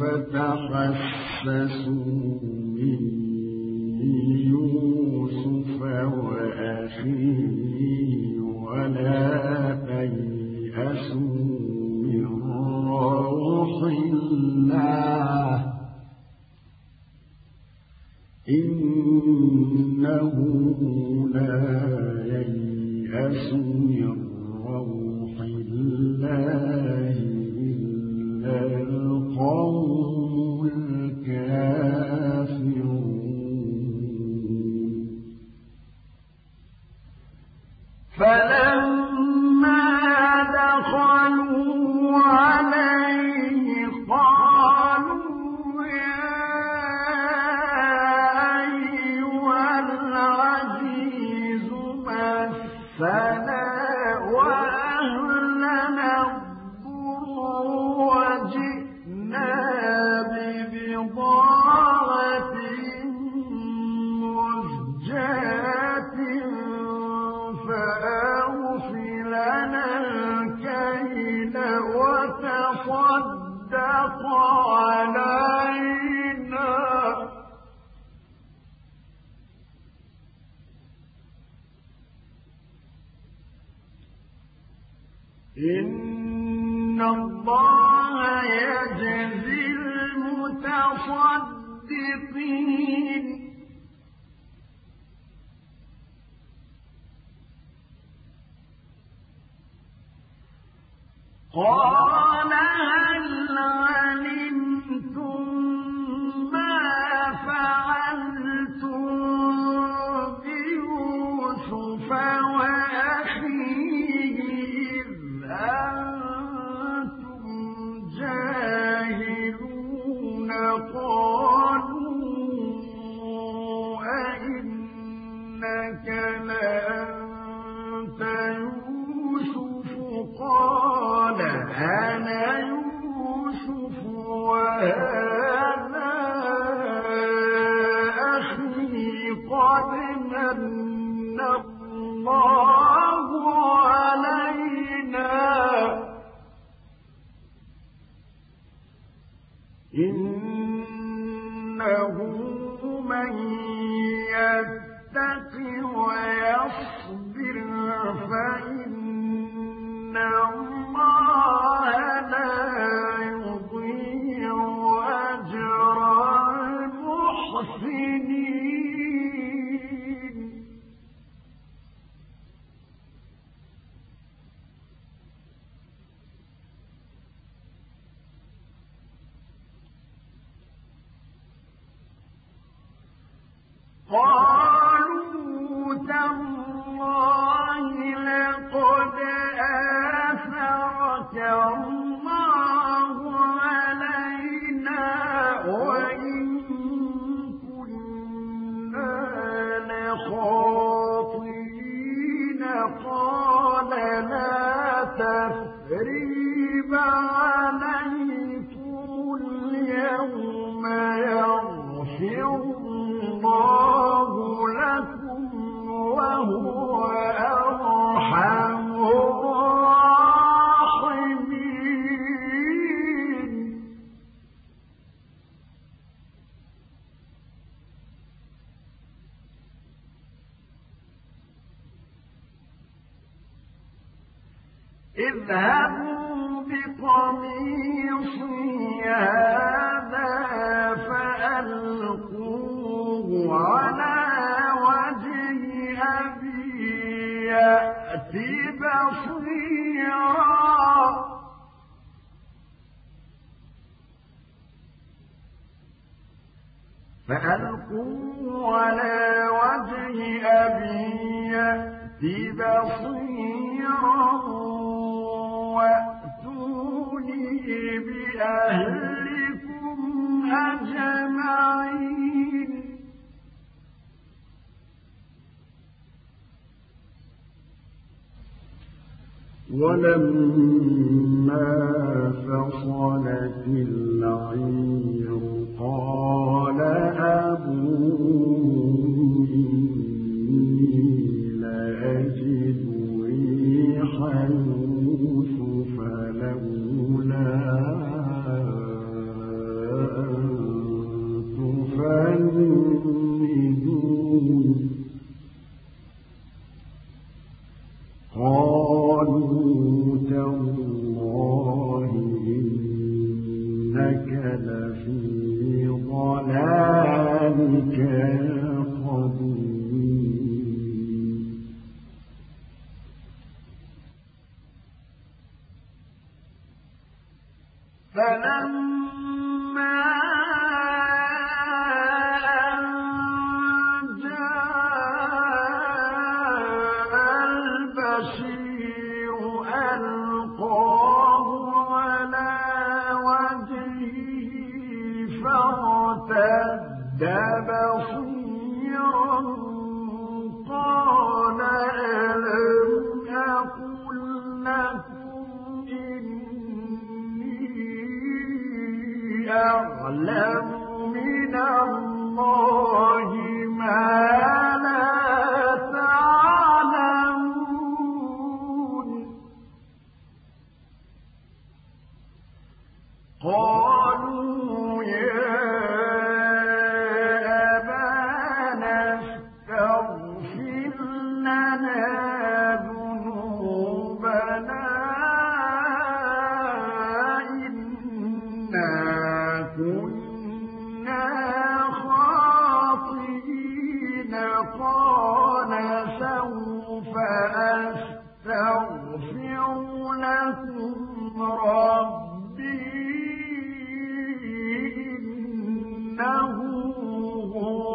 فتحسسوا من يوسف وأخيه ولا تيأسوا من روح الله إنه لا ييأس من روح الله إلا القوم الكافرون فلما دخلوا عليه قالوا يا أيها العزيز مسنا وأهلنا الضر وجئنا ببضاعة مزجاة فأوف لنا الكيل وتصدق علينا إن الله يجزي المتصدقين قال هل علمتم ما فعلتم بيوسف وأخيه إذ أنتم جاهلون قالوا أئنك لأنت يوسف قال أنا يوسف وهذا أخي قد من الله علينا إنه من يتق ويصبر فإن الله لا يضيع أجر المحسنين قالوا تالله لقد آثرك الله علينا وإن كنا لخاطئين قال لا تثريب عليكم اليوم يغفر الله لكم وهو أرحم الراحمين اذهبوا بقميصي هذا فألقوه على وجه أبي يأت بصيرا فألقوه على وجه أبي يأت بصيرا وأتوني بأهلكم أجمعين ولما فصلت العير قال أبوهم إني لأجد ريح يوسف لولا أن تفندون قالوا تالله إنك لفي ضلالك القديم فلما أن جاء البشير ألقاه على وجهه فارتد بصيرا قال ألم أقل لكم إني أعلم من الله ما لا تعلمون قالوا يا أبانا استغفر لنا ذنوبنا إنا كنا خاطئين قال سوف أستغفر لكم ربي إنه هو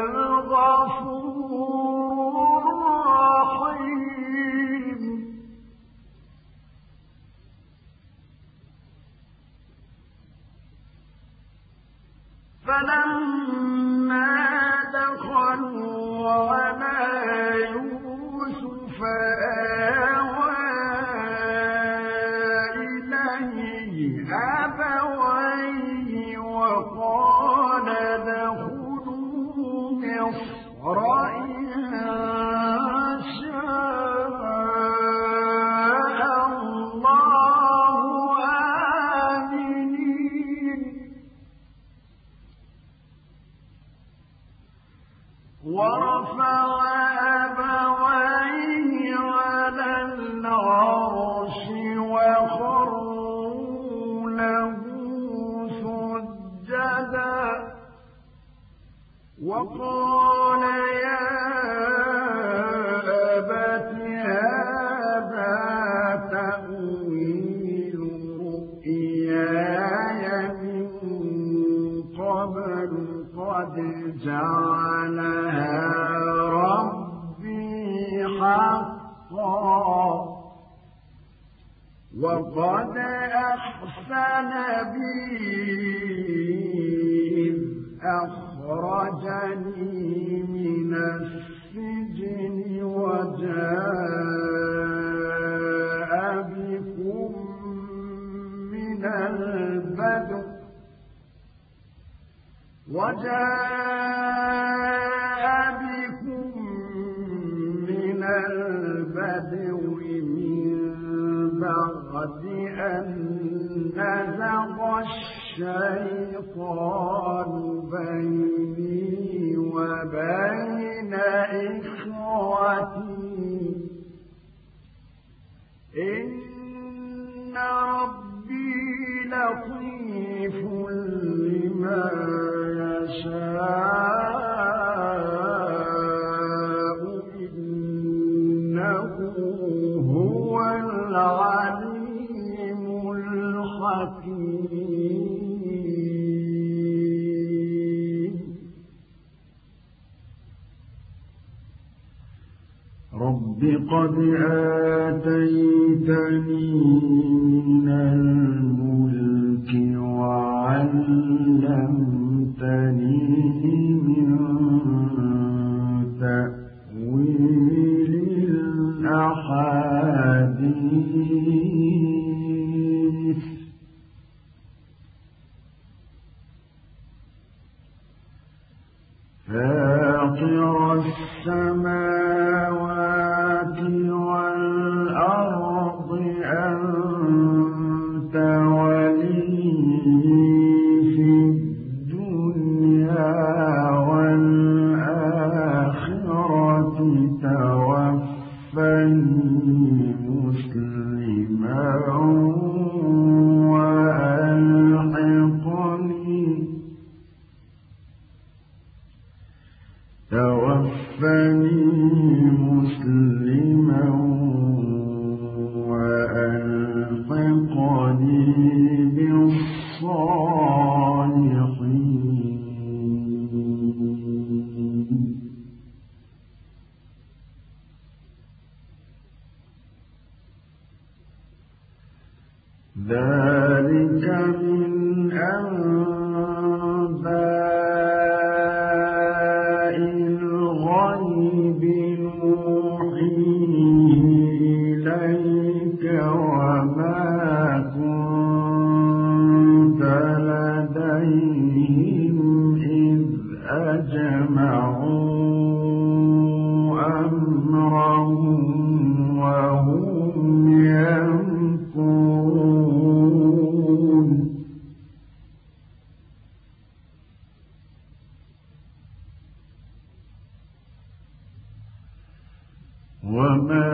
الغفور الرحيم فلما دخلوا على يوسف آوى إليه أبويه وقال ادخلوا مصر إن شاء الله آمنين ورفع أبويه على العرش وخروا له سجدا وقال يا أبت هذا تأويل رؤياي من قبل قد جعلها ربي حقا وقد أحسن بي إذ أخرجني من السجن وجاء بكم من البدو من بعد أن نزغ الشيطان بيني وبين إخوتي إن قد آتيتني من الملك وعلمتني من تأويل الأحاديث فاطر السماوات والأرض أنت ولي في الدنيا والآخرة توفني مسلما وألحقني بالصالحين. ذلك من أنباء الغيب نوحيه إليك وما كنت لديهم إذ أجمعوا أمرهم وهم يمكرون. وما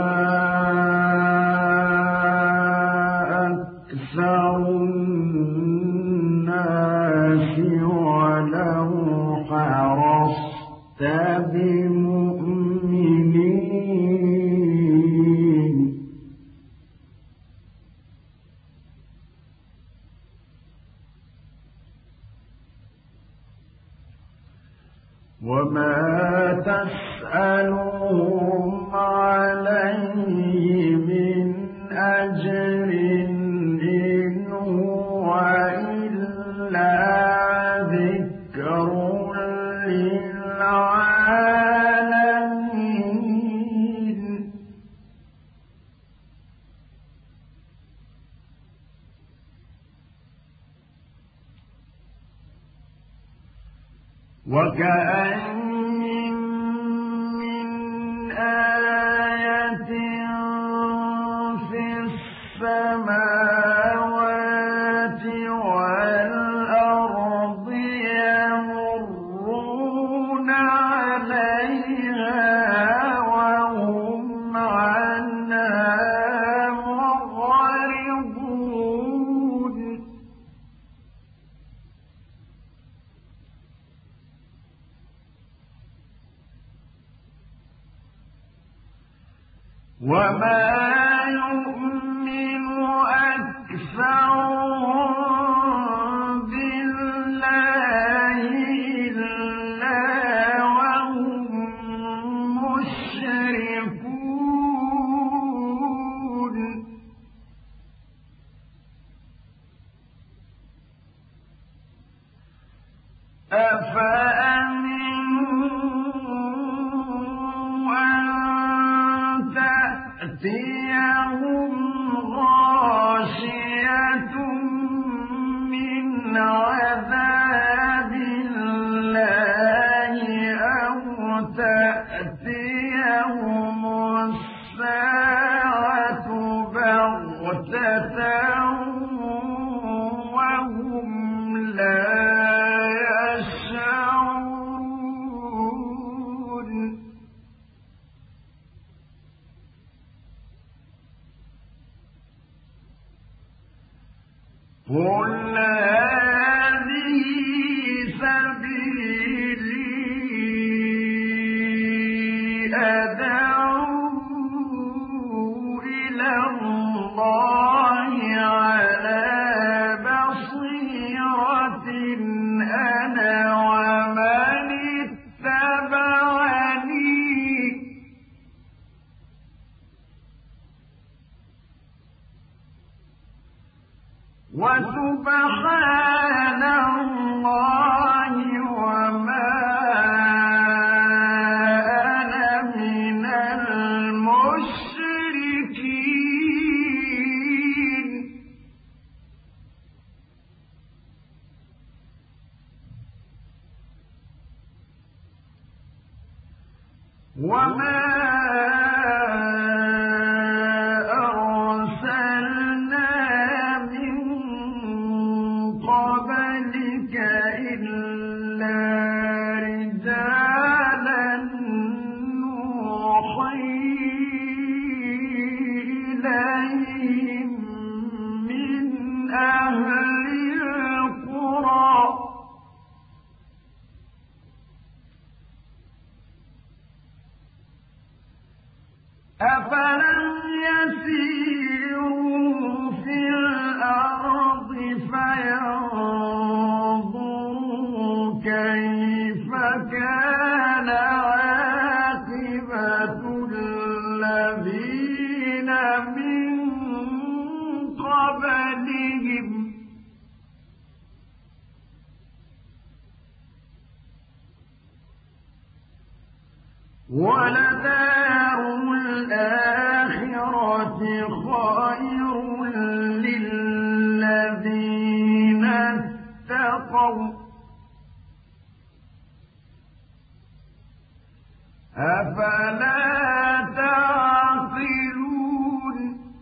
أكثر الناس ولو حرصت بمؤمنين. وما تسألهم عليه من أجر إن هو إلا ذكر للعالمين. وكأين من آية في السماوات والأرض يمرون عليها وهم عنها معرضون. وما يؤمن أكثرهم بالله إلا وهم مشركون. تأتيهم غاشية من عذاب الله أو تأتيهم الساعة بغتة وهم لا يشعرون. قل هذه سبيلي وما أرسلنا من قبلك إلا رجالا نوحي إليهم من أهل القرى أفلم يسيروا في الأرض فينظروا كيف كان عاقبة الذين من قبلهم ولدار الآخرة خير للذين اتقوا أفلا تعقلون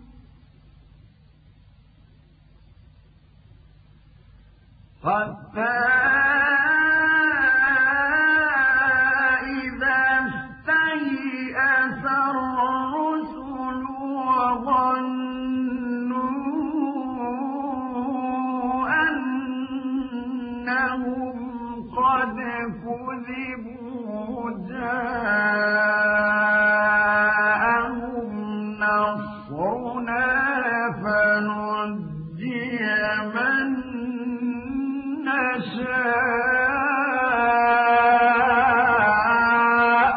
حتى قد كذبوا جاءهم نصرنا فنجي من نشاء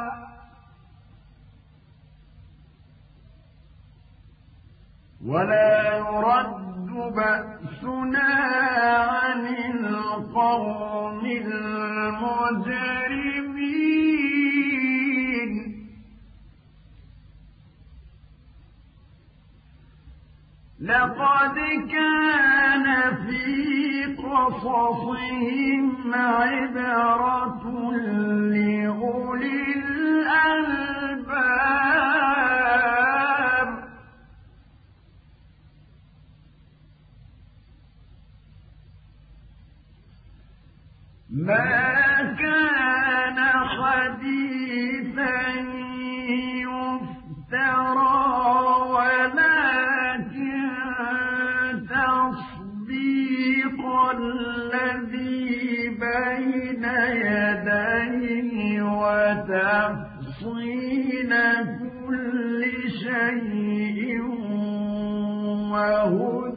ولا يرد بأسنا عن القوم المجرمين لقد كان في قصصهم عبرة لأولي الألباب ما كان حديثا يفترى ولكن تصديق الذي بين يديه وتفصيل كل شيء وهدى